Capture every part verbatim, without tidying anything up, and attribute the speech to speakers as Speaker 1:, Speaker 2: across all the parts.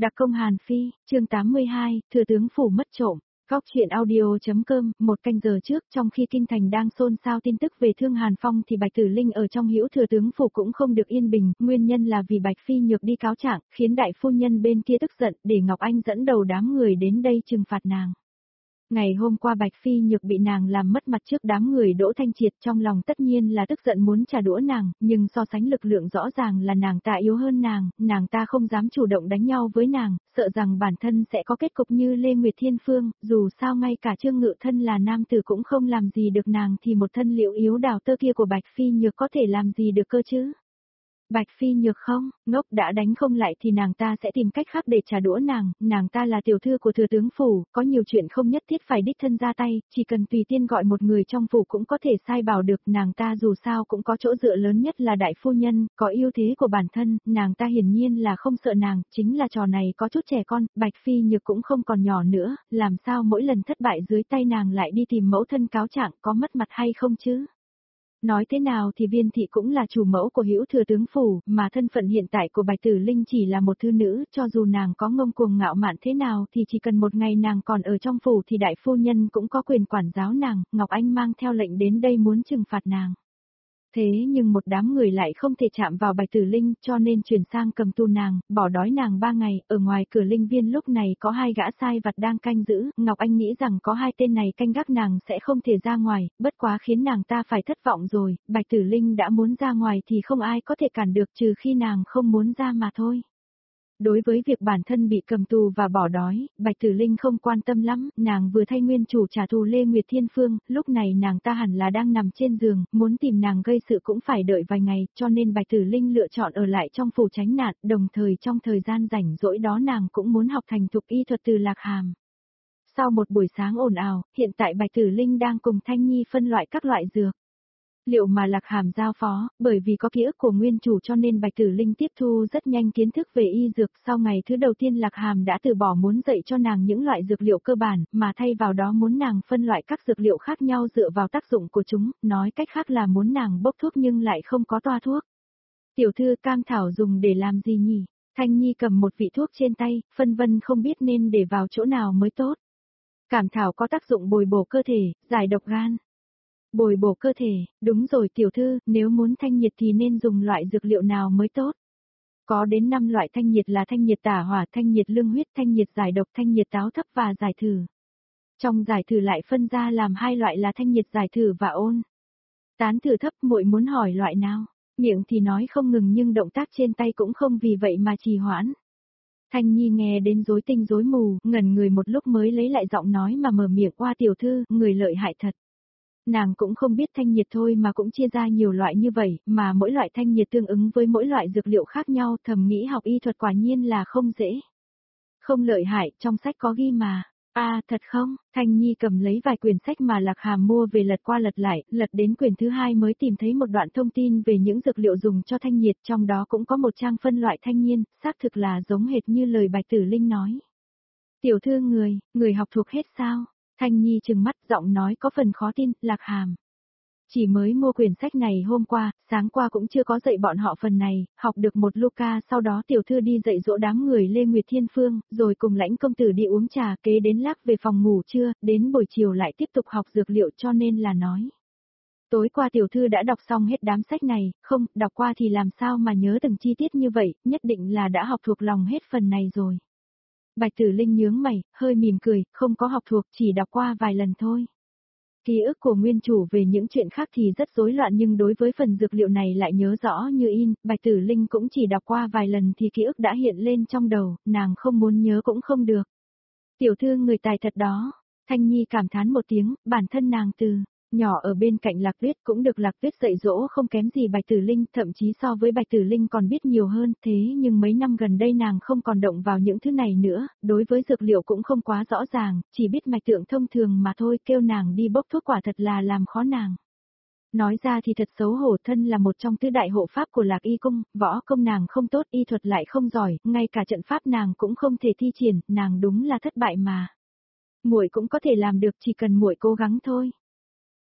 Speaker 1: Đặc công Hàn Phi, chương tám mươi hai, Thừa tướng phủ mất trộm. Góc chuyện audio.com, một canh giờ trước trong khi kinh thành đang xôn xao tin tức về Thương Hàn Phong thì Bạch Tử Linh ở trong Hữu Thừa tướng phủ cũng không được yên bình, nguyên nhân là vì Bạch Phi Nhược đi cáo trạng, khiến đại phu nhân bên kia tức giận để Ngọc Anh dẫn đầu đám người đến đây trừng phạt nàng. Ngày hôm qua Bạch Phi Nhược bị nàng làm mất mặt trước đám người Đỗ Thanh Triệt, trong lòng tất nhiên là tức giận muốn trả đũa nàng, nhưng so sánh lực lượng rõ ràng là nàng ta yếu hơn nàng, nàng ta không dám chủ động đánh nhau với nàng, sợ rằng bản thân sẽ có kết cục như Lê Nguyệt Thiên Phương, dù sao ngay cả Trương Ngự thân là nam tử cũng không làm gì được nàng thì một thân liệu yếu đào tơ kia của Bạch Phi Nhược có thể làm gì được cơ chứ. Bạch Phi Nhược không, ngốc đã đánh không lại thì nàng ta sẽ tìm cách khác để trả đũa nàng, nàng ta là tiểu thư của thừa tướng phủ, có nhiều chuyện không nhất thiết phải đích thân ra tay, chỉ cần tùy tiên gọi một người trong phủ cũng có thể sai bảo được, nàng ta dù sao cũng có chỗ dựa lớn nhất là đại phu nhân, có ưu thế của bản thân, nàng ta hiển nhiên là không sợ nàng, chính là trò này có chút trẻ con, Bạch Phi Nhược cũng không còn nhỏ nữa, làm sao mỗi lần thất bại dưới tay nàng lại đi tìm mẫu thân cáo trạng, có mất mặt hay không chứ? Nói thế nào thì Viên thị cũng là chủ mẫu của Hữu Thừa tướng phủ, mà thân phận hiện tại của Bạch Tử Linh chỉ là một thư nữ, cho dù nàng có ngông cuồng ngạo mạn thế nào thì chỉ cần một ngày nàng còn ở trong phủ thì đại phu nhân cũng có quyền quản giáo nàng, Ngọc Anh mang theo lệnh đến đây muốn trừng phạt nàng. Thế nhưng một đám người lại không thể chạm vào Bạch Tử Linh cho nên chuyển sang cầm tù nàng, bỏ đói nàng ba ngày, ở ngoài cửa linh viên lúc này có hai gã sai vặt đang canh giữ, Ngọc Anh nghĩ rằng có hai tên này canh gác nàng sẽ không thể ra ngoài, bất quá khiến nàng ta phải thất vọng rồi, Bạch Tử Linh đã muốn ra ngoài thì không ai có thể cản được trừ khi nàng không muốn ra mà thôi. Đối với việc bản thân bị cầm tù và bỏ đói, Bạch Tử Linh không quan tâm lắm, nàng vừa thay nguyên chủ trả thù Lê Nguyệt Thiên Phương, lúc này nàng ta hẳn là đang nằm trên giường, muốn tìm nàng gây sự cũng phải đợi vài ngày, cho nên Bạch Tử Linh lựa chọn ở lại trong phủ tránh nạn, đồng thời trong thời gian rảnh rỗi đó nàng cũng muốn học thành thục y thuật từ Lạc Hàm. Sau một buổi sáng ồn ào, hiện tại Bạch Tử Linh đang cùng Thanh Nhi phân loại các loại dược. Liệu mà Lạc Hàm giao phó, bởi vì có ký ức của nguyên chủ cho nên Bạch Tử Linh tiếp thu rất nhanh kiến thức về y dược, sau ngày thứ đầu tiên Lạc Hàm đã từ bỏ muốn dạy cho nàng những loại dược liệu cơ bản, mà thay vào đó muốn nàng phân loại các dược liệu khác nhau dựa vào tác dụng của chúng, nói cách khác là muốn nàng bốc thuốc nhưng lại không có toa thuốc. Tiểu thư, cam thảo dùng để làm gì nhỉ? Thanh Nhi cầm một vị thuốc trên tay, phân vân không biết nên để vào chỗ nào mới tốt. Cảm thảo có tác dụng bồi bổ cơ thể, giải độc gan. Bồi bổ cơ thể, đúng rồi tiểu thư, nếu muốn thanh nhiệt thì nên dùng loại dược liệu nào mới tốt? Có đến năm loại thanh nhiệt là thanh nhiệt tả hỏa, thanh nhiệt lương huyết, thanh nhiệt giải độc, thanh nhiệt táo thấp và giải thử. Trong giải thử lại phân ra làm hai loại là thanh nhiệt giải thử và ôn. Tán thử thấp, muội muốn hỏi loại nào? Miệng thì nói không ngừng nhưng động tác trên tay cũng không vì vậy mà trì hoãn. Thanh Nhi nghe đến rối tinh rối mù, ngẩn người một lúc mới lấy lại giọng nói mà mở miệng, oa tiểu thư, người lợi hại thật. Nàng cũng không biết thanh nhiệt thôi mà cũng chia ra nhiều loại như vậy, mà mỗi loại thanh nhiệt tương ứng với mỗi loại dược liệu khác nhau, thầm nghĩ học y thuật quả nhiên là không dễ. Không lợi hại, trong sách có ghi mà. A à, thật không? Thanh Nhi cầm lấy vài quyển sách mà Lạc Hàm mua về lật qua lật lại, lật đến quyển thứ hai mới tìm thấy một đoạn thông tin về những dược liệu dùng cho thanh nhiệt, trong đó cũng có một trang phân loại thanh nhiên, xác thực là giống hệt như lời Bạch Tử Linh nói. Tiểu thư người, người học thuộc hết sao? Thanh Nhi trừng mắt, giọng nói có phần khó tin, Lạc Hàm. Chỉ mới mua quyển sách này hôm qua, sáng qua cũng chưa có dạy bọn họ phần này, học được một Luca, sau đó tiểu thư đi dạy dỗ đám người Lê Nguyệt Thiên Phương, rồi cùng Lãnh công tử đi uống trà, kế đến lác về phòng ngủ trưa, đến buổi chiều lại tiếp tục học dược liệu cho nên là nói. Tối qua tiểu thư đã đọc xong hết đám sách này, không, đọc qua thì làm sao mà nhớ từng chi tiết như vậy, nhất định là đã học thuộc lòng hết phần này rồi. Bạch Tử Linh nhướng mày, hơi mỉm cười, không có học thuộc, chỉ đọc qua vài lần thôi. Ký ức của nguyên chủ về những chuyện khác thì rất rối loạn nhưng đối với phần dược liệu này lại nhớ rõ như in, Bạch Tử Linh cũng chỉ đọc qua vài lần thì ký ức đã hiện lên trong đầu, nàng không muốn nhớ cũng không được. Tiểu thư người tài thật đó, Thanh Nhi cảm thán một tiếng, bản thân nàng từ nhỏ ở bên cạnh Lạc Tuyết cũng được Lạc Tuyết dạy dỗ không kém gì Bạch Tử Linh, thậm chí so với Bạch Tử Linh còn biết nhiều hơn, thế nhưng mấy năm gần đây nàng không còn động vào những thứ này nữa, đối với dược liệu cũng không quá rõ ràng, chỉ biết mạch tượng thông thường mà thôi, kêu nàng đi bốc thuốc quả thật là làm khó nàng. Nói ra thì thật xấu hổ, thân là một trong tứ đại hộ pháp của Lạc Y cung, võ công nàng không tốt, y thuật lại không giỏi, ngay cả trận pháp nàng cũng không thể thi triển, nàng đúng là thất bại mà. Muội cũng có thể làm được, chỉ cần muội cố gắng thôi.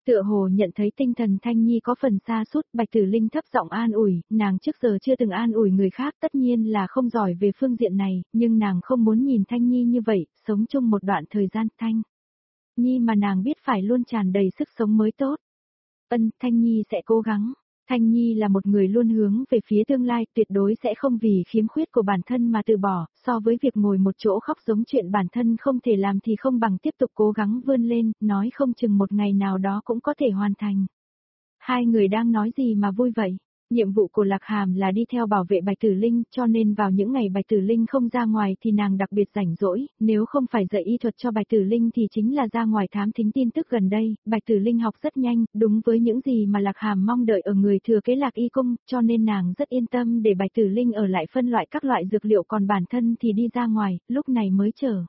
Speaker 1: Tựa hồ nhận thấy tinh thần Thanh Nhi có phần xa sút, Bạch Tử Linh thấp giọng an ủi, nàng trước giờ chưa từng an ủi người khác, tất nhiên là không giỏi về phương diện này, nhưng nàng không muốn nhìn Thanh Nhi như vậy, sống chung một đoạn thời gian. Thanh Nhi mà nàng biết phải luôn tràn đầy sức sống mới tốt. Ân, Thanh Nhi sẽ cố gắng. Thanh Nhi là một người luôn hướng về phía tương lai, tuyệt đối sẽ không vì khiếm khuyết của bản thân mà từ bỏ, so với việc ngồi một chỗ khóc giống chuyện bản thân không thể làm thì không bằng tiếp tục cố gắng vươn lên, nói không chừng một ngày nào đó cũng có thể hoàn thành. Hai người đang nói gì mà vui vậy? Nhiệm vụ của Lạc Hàm là đi theo bảo vệ Bạch Tử Linh, cho nên vào những ngày Bạch Tử Linh không ra ngoài thì nàng đặc biệt rảnh rỗi, nếu không phải dạy y thuật cho Bạch Tử Linh thì chính là ra ngoài thám thính tin tức gần đây. Bạch Tử Linh học rất nhanh, đúng với những gì mà Lạc Hàm mong đợi ở người thừa kế Lạc Y Cung, cho nên nàng rất yên tâm để Bạch Tử Linh ở lại phân loại các loại dược liệu, còn bản thân thì đi ra ngoài, lúc này mới trở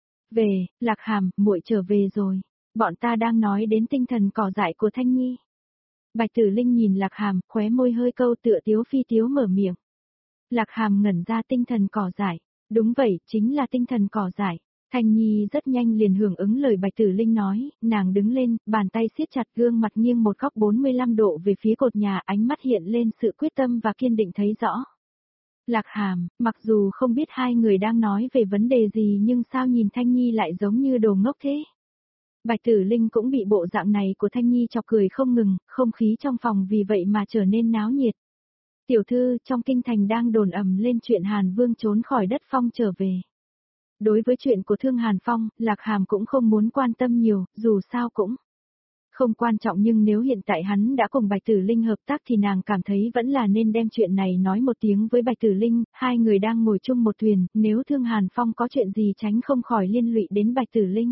Speaker 1: về. Lạc Hàm, muội trở về rồi. Bọn ta đang nói đến tinh thần cỏ dại của Thanh Nhi. Bạch Tử Linh nhìn Lạc Hàm, khóe môi hơi câu tựa tiếu phi tiếu mở miệng. Lạc Hàm ngẩn ra, tinh thần cỏ dại. Đúng vậy, chính là tinh thần cỏ dại. Thanh Nhi rất nhanh liền hưởng ứng lời Bạch Tử Linh nói, nàng đứng lên, bàn tay siết chặt, gương mặt nghiêng một góc bốn mươi lăm độ về phía cột nhà, ánh mắt hiện lên sự quyết tâm và kiên định thấy rõ. Lạc Hàm, mặc dù không biết hai người đang nói về vấn đề gì nhưng sao nhìn Thanh Nhi lại giống như đồ ngốc thế? Bạch Tử Linh cũng bị bộ dạng này của Thanh Nhi chọc cười không ngừng, không khí trong phòng vì vậy mà trở nên náo nhiệt. Tiểu thư, trong kinh thành đang đồn ầm lên chuyện Hàn Vương trốn khỏi đất phong trở về. Đối với chuyện của Thương Hàn Phong, Lạc Hàm cũng không muốn quan tâm nhiều, dù sao cũng không quan trọng, nhưng nếu hiện tại hắn đã cùng Bạch Tử Linh hợp tác thì nàng cảm thấy vẫn là nên đem chuyện này nói một tiếng với Bạch Tử Linh, hai người đang ngồi chung một thuyền, nếu Thương Hàn Phong có chuyện gì tránh không khỏi liên lụy đến Bạch Tử Linh.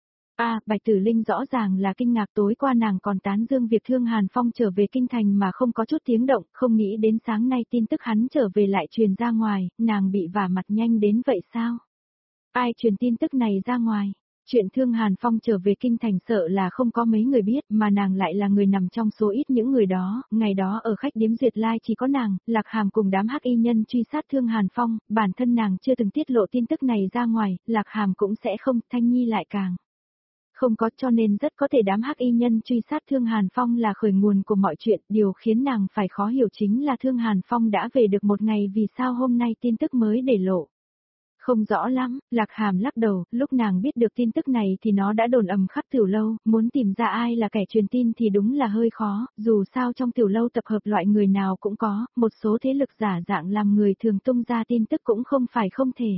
Speaker 1: À, Bạch Tử Linh rõ ràng là kinh ngạc, tối qua nàng còn tán dương việc Thương Hàn Phong trở về kinh thành mà không có chút tiếng động, không nghĩ đến sáng nay tin tức hắn trở về lại truyền ra ngoài, nàng bị vả mặt nhanh đến vậy sao? Ai truyền tin tức này ra ngoài? Chuyện Thương Hàn Phong trở về kinh thành sợ là không có mấy người biết, mà nàng lại là người nằm trong số ít những người đó, ngày đó ở khách điếm Duyệt Lai chỉ có nàng, Lạc Hàm cùng đám hắc y nhân truy sát Thương Hàn Phong, bản thân nàng chưa từng tiết lộ tin tức này ra ngoài, Lạc Hàm cũng sẽ không, Thanh Nhi lại càng không có, cho nên rất có thể đám hắc y nhân truy sát Thương Hàn Phong là khởi nguồn của mọi chuyện, điều khiến nàng phải khó hiểu chính là Thương Hàn Phong đã về được một ngày vì sao hôm nay tin tức mới để lộ. Không rõ lắm, Lạc Hàm lắc đầu, lúc nàng biết được tin tức này thì nó đã đồn ầm khắp tiểu lâu, muốn tìm ra ai là kẻ truyền tin thì đúng là hơi khó, dù sao trong tiểu lâu tập hợp loại người nào cũng có, một số thế lực giả dạng làm người thường tung ra tin tức cũng không phải không thể.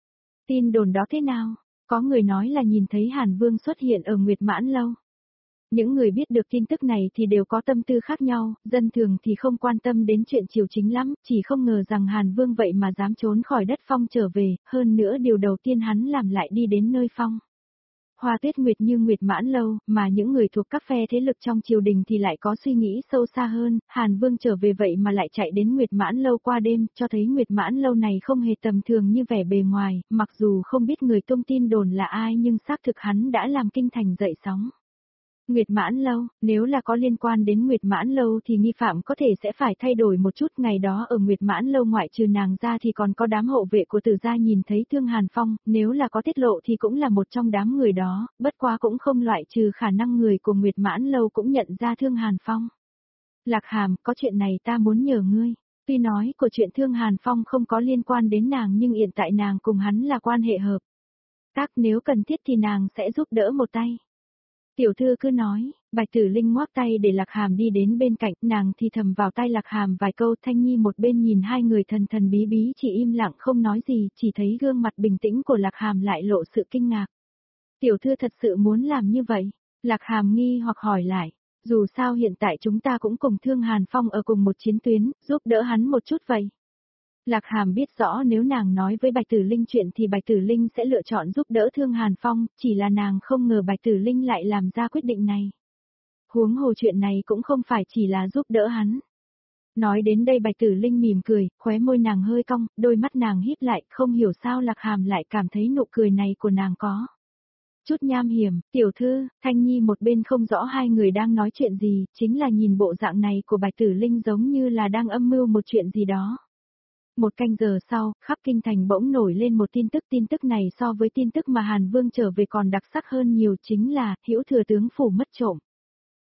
Speaker 1: Tin đồn đó thế nào? Có người nói là nhìn thấy Hàn Vương xuất hiện ở Nguyệt Mãn Lâu. Những người biết được tin tức này thì đều có tâm tư khác nhau, dân thường thì không quan tâm đến chuyện triều chính lắm, chỉ không ngờ rằng Hàn Vương vậy mà dám trốn khỏi đất phong trở về, hơn nữa điều đầu tiên hắn làm lại đi đến nơi phong Hoa Tuyết Nguyệt như Nguyệt Mãn Lâu, mà những người thuộc các phe thế lực trong triều đình thì lại có suy nghĩ sâu xa hơn, Hàn Vương trở về vậy mà lại chạy đến Nguyệt Mãn Lâu qua đêm, cho thấy Nguyệt Mãn Lâu này không hề tầm thường như vẻ bề ngoài, mặc dù không biết người tung tin đồn là ai nhưng xác thực hắn đã làm kinh thành dậy sóng. Nguyệt Mãn Lâu, nếu là có liên quan đến Nguyệt Mãn Lâu thì nghi phạm có thể sẽ phải thay đổi một chút, ngày đó ở Nguyệt Mãn Lâu ngoại trừ nàng ra thì còn có đám hộ vệ của Từ gia nhìn thấy Thương Hàn Phong, nếu là có tiết lộ thì cũng là một trong đám người đó, bất quá cũng không loại trừ khả năng người của Nguyệt Mãn Lâu cũng nhận ra Thương Hàn Phong. Lạc Hàm, có chuyện này ta muốn nhờ ngươi. Tuy nói của chuyện Thương Hàn Phong không có liên quan đến nàng nhưng hiện tại nàng cùng hắn là quan hệ hợp tác, nếu cần thiết thì nàng sẽ giúp đỡ một tay. Tiểu thư cứ nói, Bạch Tử Linh ngoắc tay để Lạc Hàm đi đến bên cạnh, nàng thì thầm vào tai Lạc Hàm vài câu. Thanh Nhi một bên nhìn hai người thần thần bí bí chỉ im lặng không nói gì, chỉ thấy gương mặt bình tĩnh của Lạc Hàm lại lộ sự kinh ngạc. Tiểu thư thật sự muốn làm như vậy? Lạc Hàm nghi hoặc hỏi lại, dù sao hiện tại chúng ta cũng cùng Thương Hàn Phong ở cùng một chiến tuyến, giúp đỡ hắn một chút vậy. Lạc Hàm biết rõ nếu nàng nói với Bạch Tử Linh chuyện thì Bạch Tử Linh sẽ lựa chọn giúp đỡ Thương Hàn Phong, chỉ là nàng không ngờ Bạch Tử Linh lại làm ra quyết định này. Huống hồ chuyện này cũng không phải chỉ là giúp đỡ hắn. Nói đến đây Bạch Tử Linh mỉm cười, khóe môi nàng hơi cong, đôi mắt nàng híp lại, không hiểu sao Lạc Hàm lại cảm thấy nụ cười này của nàng có chút nham hiểm. Tiểu thư, Thanh Nhi một bên không rõ hai người đang nói chuyện gì, chính là nhìn bộ dạng này của Bạch Tử Linh giống như là đang âm mưu một chuyện gì đó. Một canh giờ sau, khắp kinh thành bỗng nổi lên một tin tức, tin tức này so với tin tức mà Hàn Vương trở về còn đặc sắc hơn nhiều, chính là Hữu thừa tướng phủ mất trộm.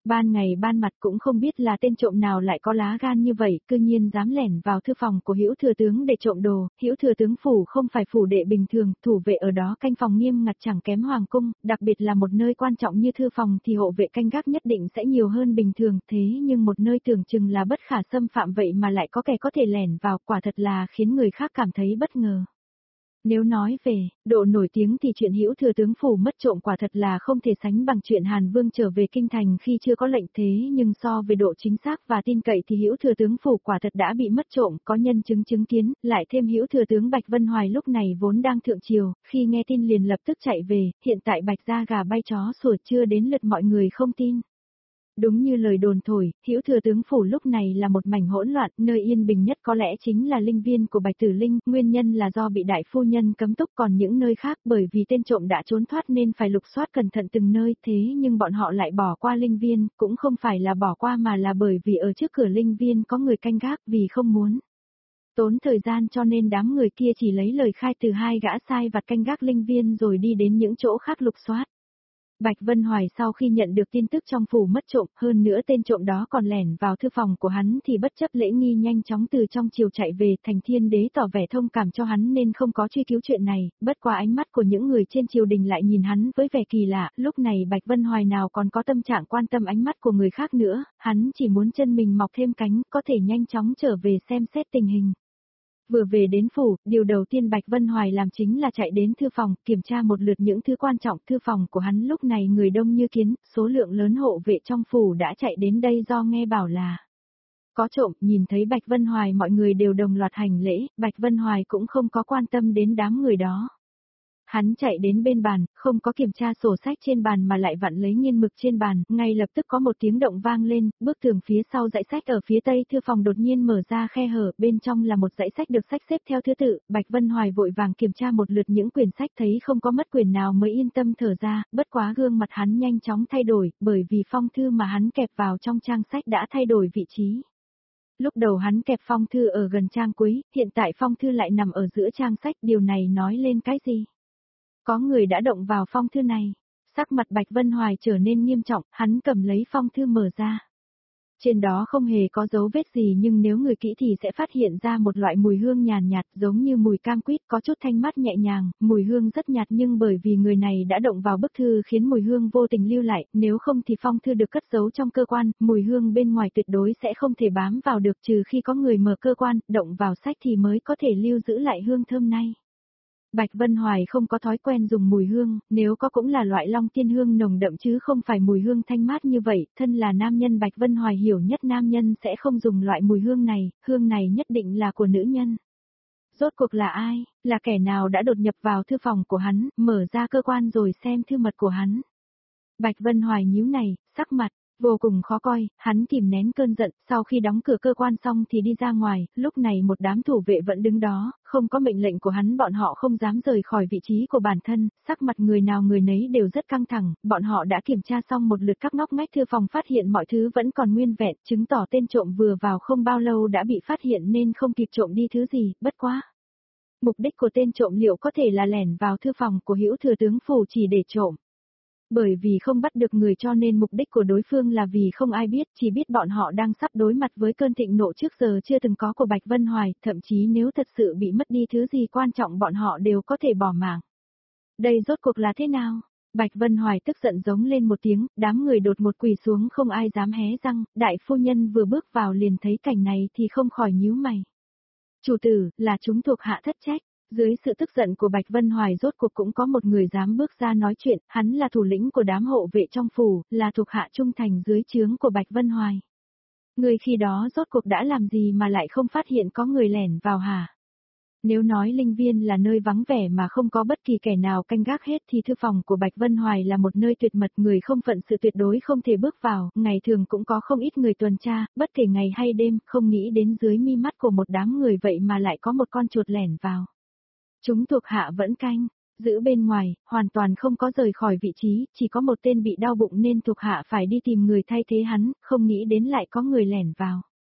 Speaker 1: Ban ngày ban mặt cũng không biết là tên trộm nào lại có lá gan như vậy, cư nhiên dám lẻn vào thư phòng của Hữu thừa tướng để trộm đồ. Hữu thừa tướng phủ không phải phủ đệ bình thường, thủ vệ ở đó canh phòng nghiêm ngặt chẳng kém hoàng cung, đặc biệt là một nơi quan trọng như thư phòng thì hộ vệ canh gác nhất định sẽ nhiều hơn bình thường, thế nhưng một nơi tưởng chừng là bất khả xâm phạm vậy mà lại có kẻ có thể lẻn vào, quả thật là khiến người khác cảm thấy bất ngờ. Nếu nói về độ nổi tiếng thì chuyện Hữu thừa tướng phủ mất trộm quả thật là không thể sánh bằng chuyện Hàn Vương trở về kinh thành khi chưa có lệnh, thế nhưng so về độ chính xác và tin cậy thì Hữu thừa tướng phủ quả thật đã bị mất trộm, có nhân chứng chứng kiến, lại thêm Hữu thừa tướng Bạch Vân Hoài lúc này vốn đang thượng triều, khi nghe tin liền lập tức chạy về, hiện tại Bạch gia gà bay chó sủa chưa đến lượt mọi người không tin. Đúng như lời đồn thổi, Hữu thừa tướng phủ lúc này là một mảnh hỗn loạn, nơi yên bình nhất có lẽ chính là linh viên của Bạch Tử Linh, nguyên nhân là do bị đại phu nhân cấm túc, còn những nơi khác bởi vì tên trộm đã trốn thoát nên phải lục soát cẩn thận từng nơi, thế nhưng bọn họ lại bỏ qua linh viên, cũng không phải là bỏ qua mà là bởi vì ở trước cửa linh viên có người canh gác, vì không muốn tốn thời gian cho nên đám người kia chỉ lấy lời khai từ hai gã sai vặt canh gác linh viên rồi đi đến những chỗ khác lục soát. Bạch Vân Hoài sau khi nhận được tin tức trong phủ mất trộm, hơn nữa tên trộm đó còn lẻn vào thư phòng của hắn thì bất chấp lễ nghi nhanh chóng từ trong triều chạy về, Thành Thiên Đế tỏ vẻ thông cảm cho hắn nên không có truy cứu chuyện này, bất qua ánh mắt của những người trên triều đình lại nhìn hắn với vẻ kỳ lạ, lúc này Bạch Vân Hoài nào còn có tâm trạng quan tâm ánh mắt của người khác nữa, hắn chỉ muốn chân mình mọc thêm cánh, có thể nhanh chóng trở về xem xét tình hình. Vừa về đến phủ, điều đầu tiên Bạch Vân Hoài làm chính là chạy đến thư phòng, kiểm tra một lượt những thứ quan trọng. Thư phòng của hắn lúc này người đông như kiến, số lượng lớn hộ vệ trong phủ đã chạy đến đây do nghe bảo là có trộm. Nhìn thấy Bạch Vân Hoài mọi người đều đồng loạt hành lễ, Bạch Vân Hoài cũng không có quan tâm đến đám người đó. Hắn chạy đến bên bàn, không có kiểm tra sổ sách trên bàn mà lại vặn lấy nghiên mực trên bàn, ngay lập tức có một tiếng động vang lên, bức tường phía sau dãy sách ở phía tây thư phòng đột nhiên mở ra khe hở, bên trong là một dãy sách được sách xếp theo thứ tự, Bạch Vân Hoài vội vàng kiểm tra một lượt những quyển sách thấy không có mất quyển nào mới yên tâm thở ra, bất quá gương mặt hắn nhanh chóng thay đổi, bởi vì phong thư mà hắn kẹp vào trong trang sách đã thay đổi vị trí. Lúc đầu hắn kẹp phong thư ở gần trang cuối, hiện tại phong thư lại nằm ở giữa trang sách, điều này nói lên cái gì? Có người đã động vào phong thư này. Sắc mặt Bạch Vân Hoài trở nên nghiêm trọng, hắn cầm lấy phong thư mở ra. Trên đó không hề có dấu vết gì nhưng nếu người kỹ thì sẽ phát hiện ra một loại mùi hương nhàn nhạt, giống như mùi cam quýt, có chút thanh mát nhẹ nhàng, mùi hương rất nhạt nhưng bởi vì người này đã động vào bức thư khiến mùi hương vô tình lưu lại, nếu không thì phong thư được cất giấu trong cơ quan, mùi hương bên ngoài tuyệt đối sẽ không thể bám vào được, trừ khi có người mở cơ quan, động vào sách thì mới có thể lưu giữ lại hương thơm này. Bạch Vân Hoài không có thói quen dùng mùi hương, nếu có cũng là loại long tiên hương nồng đậm chứ không phải mùi hương thanh mát như vậy, thân là nam nhân Bạch Vân Hoài hiểu nhất nam nhân sẽ không dùng loại mùi hương này, hương này nhất định là của nữ nhân. Rốt cuộc là ai, là kẻ nào đã đột nhập vào thư phòng của hắn, mở ra cơ quan rồi xem thư mật của hắn. Bạch Vân Hoài nhíu này, sắc mặt vô cùng khó coi, hắn kìm nén cơn giận, sau khi đóng cửa cơ quan xong thì đi ra ngoài, lúc này một đám thủ vệ vẫn đứng đó, không có mệnh lệnh của hắn bọn họ không dám rời khỏi vị trí của bản thân, sắc mặt người nào người nấy đều rất căng thẳng, bọn họ đã kiểm tra xong một lượt các ngóc ngách thư phòng phát hiện mọi thứ vẫn còn nguyên vẹn, chứng tỏ tên trộm vừa vào không bao lâu đã bị phát hiện nên không kịp trộm đi thứ gì, bất quá. Mục đích của tên trộm liệu có thể là lẻn vào thư phòng của Hữu thừa tướng phủ chỉ để trộm. Bởi vì không bắt được người cho nên mục đích của đối phương là vì không ai biết, chỉ biết bọn họ đang sắp đối mặt với cơn thịnh nộ trước giờ chưa từng có của Bạch Vân Hoài, thậm chí nếu thật sự bị mất đi thứ gì quan trọng bọn họ đều có thể bỏ mạng. Đây rốt cuộc là thế nào? Bạch Vân Hoài tức giận giống lên một tiếng, đám người đột một quỳ xuống không ai dám hé răng, đại phu nhân vừa bước vào liền thấy cảnh này thì không khỏi nhíu mày. Chủ tử, là chúng thuộc hạ thất trách. Dưới sự tức giận của Bạch Vân Hoài rốt cuộc cũng có một người dám bước ra nói chuyện, hắn là thủ lĩnh của đám hộ vệ trong phủ, là thuộc hạ trung thành dưới trướng của Bạch Vân Hoài. Người khi đó rốt cuộc đã làm gì mà lại không phát hiện có người lẻn vào hả? Nếu nói linh viên là nơi vắng vẻ mà không có bất kỳ kẻ nào canh gác hết thì thư phòng của Bạch Vân Hoài là một nơi tuyệt mật, người không phận sự tuyệt đối không thể bước vào, ngày thường cũng có không ít người tuần tra, bất kể ngày hay đêm, không nghĩ đến dưới mi mắt của một đám người vậy mà lại có một con chuột lẻn vào. Chúng thuộc hạ vẫn canh, giữ bên ngoài, hoàn toàn không có rời khỏi vị trí, chỉ có một tên bị đau bụng nên thuộc hạ phải đi tìm người thay thế hắn, không nghĩ đến lại có người lẻn vào.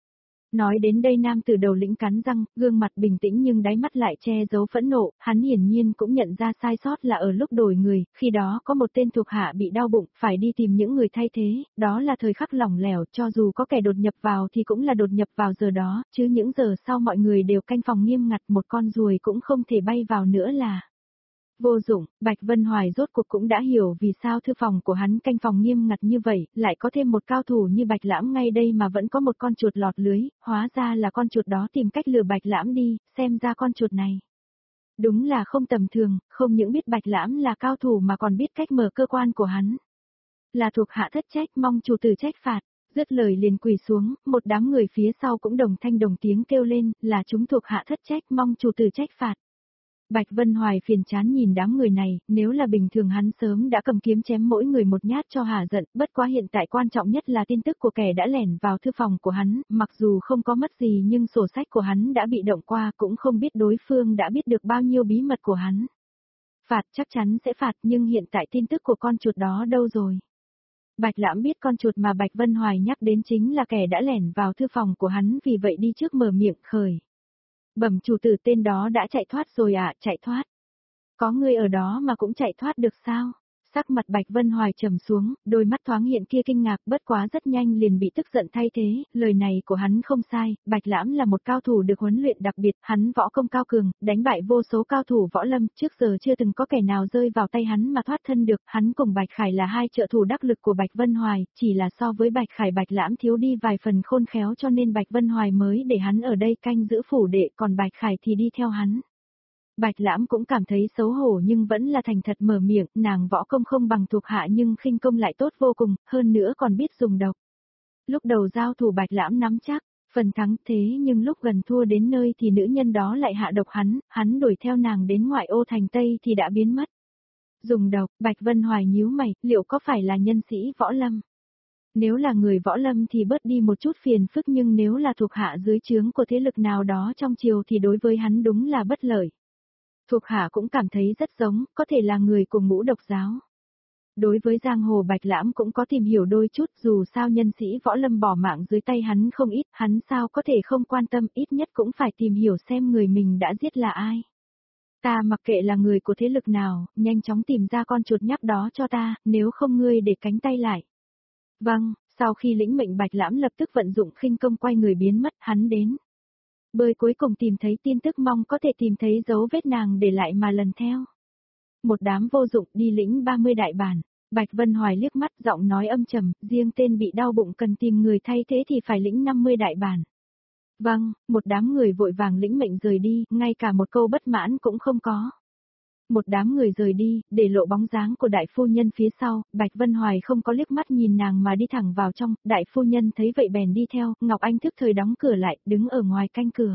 Speaker 1: Nói đến đây nam tử đầu lĩnh cắn răng, gương mặt bình tĩnh nhưng đáy mắt lại che giấu phẫn nộ, hắn hiển nhiên cũng nhận ra sai sót là ở lúc đổi người, khi đó có một tên thuộc hạ bị đau bụng, phải đi tìm những người thay thế, đó là thời khắc lỏng lẻo, cho dù có kẻ đột nhập vào thì cũng là đột nhập vào giờ đó, chứ những giờ sau mọi người đều canh phòng nghiêm ngặt, một con ruồi cũng không thể bay vào nữa là... Vô dụng, Bạch Vân Hoài rốt cuộc cũng đã hiểu vì sao thư phòng của hắn canh phòng nghiêm ngặt như vậy, lại có thêm một cao thủ như Bạch Lãm ngay đây mà vẫn có một con chuột lọt lưới, hóa ra là con chuột đó tìm cách lừa Bạch Lãm đi, xem ra con chuột này. Đúng là không tầm thường, không những biết Bạch Lãm là cao thủ mà còn biết cách mở cơ quan của hắn. Là thuộc hạ thất trách, mong chủ tử trách phạt. Dứt lời liền quỳ xuống, một đám người phía sau cũng đồng thanh đồng tiếng kêu lên, là chúng thuộc hạ thất trách, mong chủ tử trách phạt. Bạch Vân Hoài phiền chán nhìn đám người này, nếu là bình thường hắn sớm đã cầm kiếm chém mỗi người một nhát cho hả giận, bất quá hiện tại quan trọng nhất là tin tức của kẻ đã lẻn vào thư phòng của hắn, mặc dù không có mất gì nhưng sổ sách của hắn đã bị động qua, cũng không biết đối phương đã biết được bao nhiêu bí mật của hắn. Phạt chắc chắn sẽ phạt, nhưng hiện tại tin tức của con chuột đó đâu rồi? Bạch Lãm biết con chuột mà Bạch Vân Hoài nhắc đến chính là kẻ đã lẻn vào thư phòng của hắn, vì vậy đi trước mở miệng khởi. Bẩm chủ tử, tên đó đã chạy thoát rồi ạ, à, chạy thoát. Có người ở đó mà cũng chạy thoát được sao? Sắc mặt Bạch Vân Hoài trầm xuống, đôi mắt thoáng hiện kia kinh ngạc, bất quá rất nhanh liền bị tức giận thay thế, lời này của hắn không sai, Bạch Lãm là một cao thủ được huấn luyện đặc biệt, hắn võ công cao cường, đánh bại vô số cao thủ võ lâm, trước giờ chưa từng có kẻ nào rơi vào tay hắn mà thoát thân được, hắn cùng Bạch Khải là hai trợ thủ đắc lực của Bạch Vân Hoài, chỉ là so với Bạch Khải Bạch Lãm thiếu đi vài phần khôn khéo cho nên Bạch Vân Hoài mới để hắn ở đây canh giữ phủ đệ, còn Bạch Khải thì đi theo hắn. Bạch Lãm cũng cảm thấy xấu hổ nhưng vẫn là thành thật mở miệng, nàng võ công không bằng thuộc hạ nhưng khinh công lại tốt vô cùng, hơn nữa còn biết dùng độc. Lúc đầu giao thủ Bạch Lãm nắm chắc, phần thắng thế nhưng lúc gần thua đến nơi thì nữ nhân đó lại hạ độc hắn, hắn đuổi theo nàng đến ngoại ô thành Tây thì đã biến mất. Dùng độc, Bạch Vân Hoài nhíu mày, liệu có phải là nhân sĩ võ lâm? Nếu là người võ lâm thì bớt đi một chút phiền phức nhưng nếu là thuộc hạ dưới trướng của thế lực nào đó trong triều thì đối với hắn đúng là bất lợi. Thuộc hạ cũng cảm thấy rất giống, có thể là người của Ngũ Độc giáo. Đối với giang hồ Bạch Lãm cũng có tìm hiểu đôi chút, dù sao nhân sĩ võ lâm bỏ mạng dưới tay hắn không ít, hắn sao có thể không quan tâm, ít nhất cũng phải tìm hiểu xem người mình đã giết là ai. Ta mặc kệ là người của thế lực nào, nhanh chóng tìm ra con chuột nhắt đó cho ta, nếu không ngươi để cánh tay lại. Vâng, sau khi lĩnh mệnh Bạch Lãm lập tức vận dụng khinh công quay người biến mất, hắn đến. Bơi cuối cùng tìm thấy tin tức, mong có thể tìm thấy dấu vết nàng để lại mà lần theo. Một đám vô dụng, đi lĩnh ba mươi đại bản. Bạch Vân Hoài liếc mắt, giọng nói âm trầm, riêng tên bị đau bụng cần tìm người thay thế thì phải lĩnh năm mươi đại bản. Vâng, một đám người vội vàng lĩnh mệnh rời đi, ngay cả một câu bất mãn cũng không có. Một đám người rời đi, để lộ bóng dáng của đại phu nhân phía sau, Bạch Vân Hoài không có liếc mắt nhìn nàng mà đi thẳng vào trong, đại phu nhân thấy vậy bèn đi theo, Ngọc Anh thức thời đóng cửa lại, đứng ở ngoài canh cửa.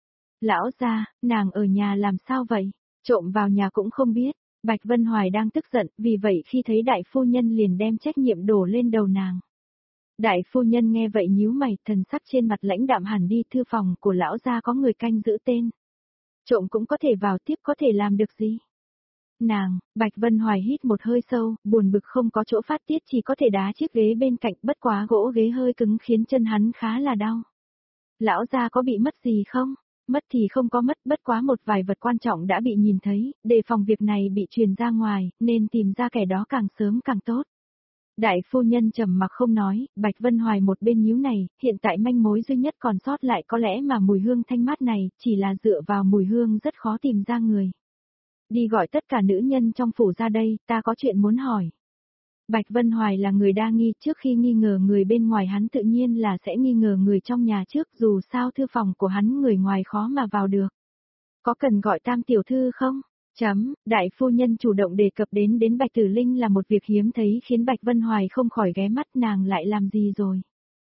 Speaker 1: Lão gia, nàng ở nhà làm sao vậy? Trộm vào nhà cũng không biết. Bạch Vân Hoài đang tức giận, vì vậy khi thấy đại phu nhân liền đem trách nhiệm đổ lên đầu nàng. Đại phu nhân nghe vậy nhíu mày, thần sắc trên mặt lãnh đạm hẳn đi, thư phòng của lão gia có người canh giữ tên. Trộm cũng có thể vào, tiếp có thể làm được gì? Nàng, Bạch Vân Hoài hít một hơi sâu, buồn bực không có chỗ phát tiết, chỉ có thể đá chiếc ghế bên cạnh, bất quá gỗ ghế hơi cứng khiến chân hắn khá là đau. Lão gia có bị mất gì không? Mất thì không có mất, bất quá một vài vật quan trọng đã bị nhìn thấy, đề phòng việc này bị truyền ra ngoài, nên tìm ra kẻ đó càng sớm càng tốt. Đại phu nhân trầm mặc không nói, Bạch Vân Hoài một bên nhíu này, hiện tại manh mối duy nhất còn sót lại có lẽ mà mùi hương thanh mát này, chỉ là dựa vào mùi hương rất khó tìm ra người. Đi gọi tất cả nữ nhân trong phủ ra đây, ta có chuyện muốn hỏi. Bạch Vân Hoài là người đa nghi, trước khi nghi ngờ người bên ngoài hắn tự nhiên là sẽ nghi ngờ người trong nhà trước, dù sao thư phòng của hắn người ngoài khó mà vào được. Có cần gọi tam tiểu thư không? Chấm, đại phu nhân chủ động đề cập đến đến Bạch Tử Linh là một việc hiếm thấy khiến Bạch Vân Hoài không khỏi ghé mắt, nàng lại làm gì rồi?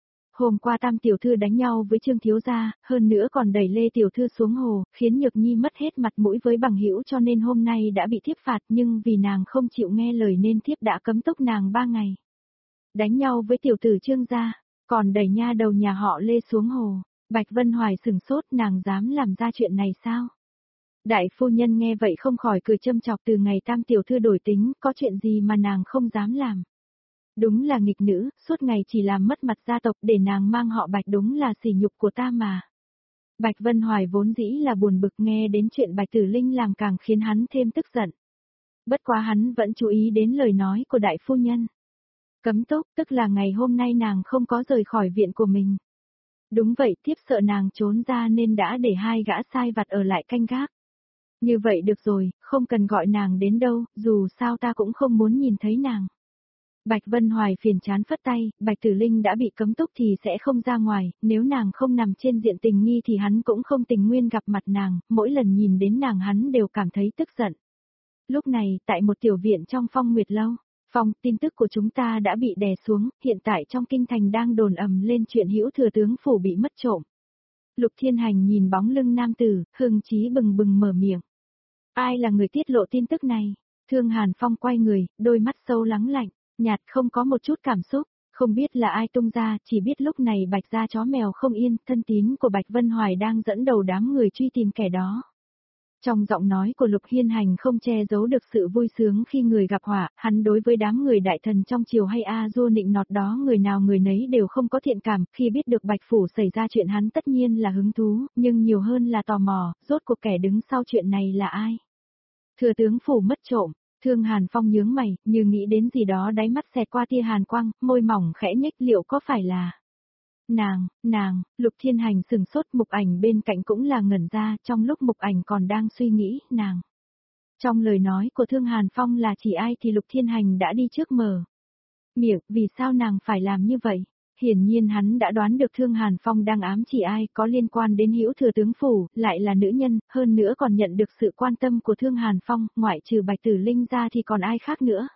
Speaker 1: Hôm qua tam tiểu thư đánh nhau với Trương thiếu gia, hơn nữa còn đẩy Lê tiểu thư xuống hồ, khiến Nhược Nhi mất hết mặt mũi với bằng hữu cho nên hôm nay đã bị thiếp phạt, nhưng vì nàng không chịu nghe lời nên thiếp đã cấm túc nàng ba ngày. Đánh nhau với tiểu tử Trương gia, còn đẩy nha đầu nhà họ Lê xuống hồ. Bạch Vân Hoài sừng sốt, nàng dám làm ra chuyện này sao? Đại phu nhân nghe vậy không khỏi cười châm chọc, từ ngày tam tiểu thư đổi tính, có chuyện gì mà nàng không dám làm. Đúng là nghịch nữ, suốt ngày chỉ làm mất mặt gia tộc để nàng mang họ Bạch đúng là sỉ nhục của ta mà. Bạch Vân Hoài vốn dĩ là buồn bực nghe đến chuyện Bạch Tử Linh làm càng khiến hắn thêm tức giận. Bất quá hắn vẫn chú ý đến lời nói của đại phu nhân. Cấm túc tức là ngày hôm nay nàng không có rời khỏi viện của mình. Đúng vậy, tiếp sợ nàng trốn ra nên đã để hai gã sai vặt ở lại canh gác. Như vậy được rồi, không cần gọi nàng đến đâu, dù sao ta cũng không muốn nhìn thấy nàng. Bạch Vân Hoài phiền chán phất tay, Bạch Tử Linh đã bị cấm túc thì sẽ không ra ngoài, nếu nàng không nằm trên diện tình nghi thì hắn cũng không tình nguyên gặp mặt nàng, mỗi lần nhìn đến nàng hắn đều cảm thấy tức giận. Lúc này, tại một tiểu viện trong Phong Nguyệt Lâu, Phong, tin tức của chúng ta đã bị đè xuống, hiện tại trong kinh thành đang đồn ầm lên chuyện Hữu thừa tướng phủ bị mất trộm. Lục Thiên Hành nhìn bóng lưng nam tử, hưng chí bừng bừng mở miệng. Ai là người tiết lộ tin tức này? Thương Hàn Phong quay người, đôi mắt sâu lắng lạnh, nhạt không có một chút cảm xúc, không biết là ai tung ra, chỉ biết lúc này Bạch gia chó mèo không yên, thân tín của Bạch Vân Hoài đang dẫn đầu đám người truy tìm kẻ đó. Trong giọng nói của Lục Hiên Hành không che giấu được sự vui sướng khi người gặp họa, hắn đối với đám người đại thần trong triều hay A Du nịnh nọt đó người nào người nấy đều không có thiện cảm, khi biết được Bạch Phủ xảy ra chuyện hắn tất nhiên là hứng thú, nhưng nhiều hơn là tò mò, rốt cuộc kẻ đứng sau chuyện này là ai. Thừa tướng Phủ mất trộm, Thương Hàn Phong nhướng mày, như nghĩ đến gì đó đáy mắt xẹt qua tia hàn quang, môi mỏng khẽ nhếch liệu có phải là... Nàng, nàng, Lục Thiên Hành sừng sốt Mục Ảnh bên cạnh cũng là ngẩn ra trong lúc Mục Ảnh còn đang suy nghĩ, nàng. Trong lời nói của Thương Hàn Phong là chỉ ai thì Lục Thiên Hành đã đi trước mở miệng, vì sao nàng phải làm như vậy? Hiển nhiên hắn đã đoán được Thương Hàn Phong đang ám chỉ ai có liên quan đến Hữu thừa tướng phủ, lại là nữ nhân, hơn nữa còn nhận được sự quan tâm của Thương Hàn Phong, ngoại trừ Bạch Tử Linh ra thì còn ai khác nữa.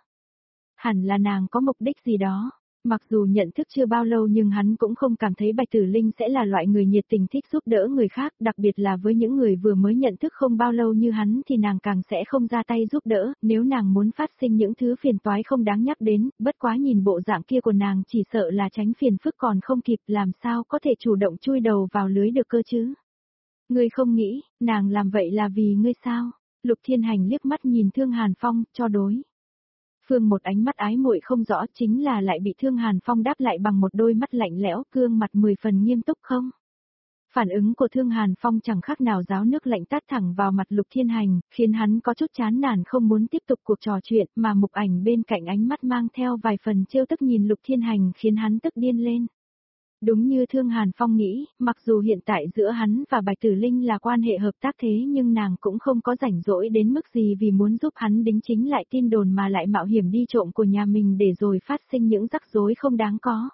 Speaker 1: Hẳn là nàng có mục đích gì đó. Mặc dù nhận thức chưa bao lâu nhưng hắn cũng không cảm thấy Bạch Tử Linh sẽ là loại người nhiệt tình thích giúp đỡ người khác, đặc biệt là với những người vừa mới nhận thức không bao lâu như hắn thì nàng càng sẽ không ra tay giúp đỡ, nếu nàng muốn phát sinh những thứ phiền toái không đáng nhắc đến, bất quá nhìn bộ dạng kia của nàng chỉ sợ là tránh phiền phức còn không kịp, làm sao có thể chủ động chui đầu vào lưới được cơ chứ. Ngươi không nghĩ, nàng làm vậy là vì ngươi sao? Lục Thiên Hành liếc mắt nhìn Thương Hàn Phong, cho đối phương một ánh mắt ái muội không rõ, chính là lại bị Thương Hàn Phong đáp lại bằng một đôi mắt lạnh lẽo, cương mặt mười phần nghiêm túc không? Phản ứng của Thương Hàn Phong chẳng khác nào ráo nước lạnh tát thẳng vào mặt Lục Thiên Hành, khiến hắn có chút chán nản không muốn tiếp tục cuộc trò chuyện, mà Mục Ảnh bên cạnh ánh mắt mang theo vài phần trêu tức nhìn Lục Thiên Hành khiến hắn tức điên lên. Đúng như Thương Hàn Phong nghĩ, mặc dù hiện tại giữa hắn và Bạch Tử Linh là quan hệ hợp tác thế nhưng nàng cũng không có rảnh rỗi đến mức gì vì muốn giúp hắn đính chính lại tin đồn mà lại mạo hiểm đi trộm của nhà mình để rồi phát sinh những rắc rối không đáng có.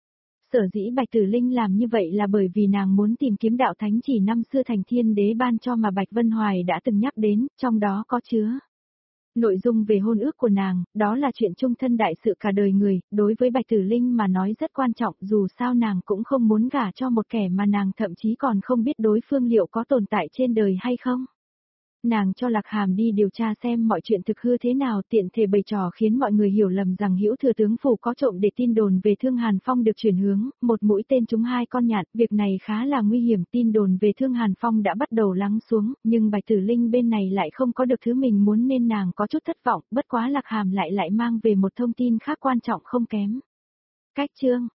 Speaker 1: Sở dĩ Bạch Tử Linh làm như vậy là bởi vì nàng muốn tìm kiếm đạo thánh chỉ năm xưa thành thiên đế ban cho mà Bạch Vân Hoài đã từng nhắc đến, trong đó có chứa nội dung về hôn ước của nàng, đó là chuyện chung thân đại sự cả đời người, đối với Bạch Tử Linh mà nói rất quan trọng, dù sao nàng cũng không muốn gả cho một kẻ mà nàng thậm chí còn không biết đối phương liệu có tồn tại trên đời hay không. Nàng cho Lạc Hàm đi điều tra xem mọi chuyện thực hư thế nào, tiện thể bày trò khiến mọi người hiểu lầm rằng Hữu thừa tướng phủ có trộm để tin đồn về Thương Hàn Phong được chuyển hướng, một mũi tên trúng hai con nhạn, việc này khá là nguy hiểm, tin đồn về Thương Hàn Phong đã bắt đầu lắng xuống, nhưng Bạch Tử Linh bên này lại không có được thứ mình muốn nên nàng có chút thất vọng, bất quá Lạc Hàm lại lại mang về một thông tin khác quan trọng không kém. Cách chương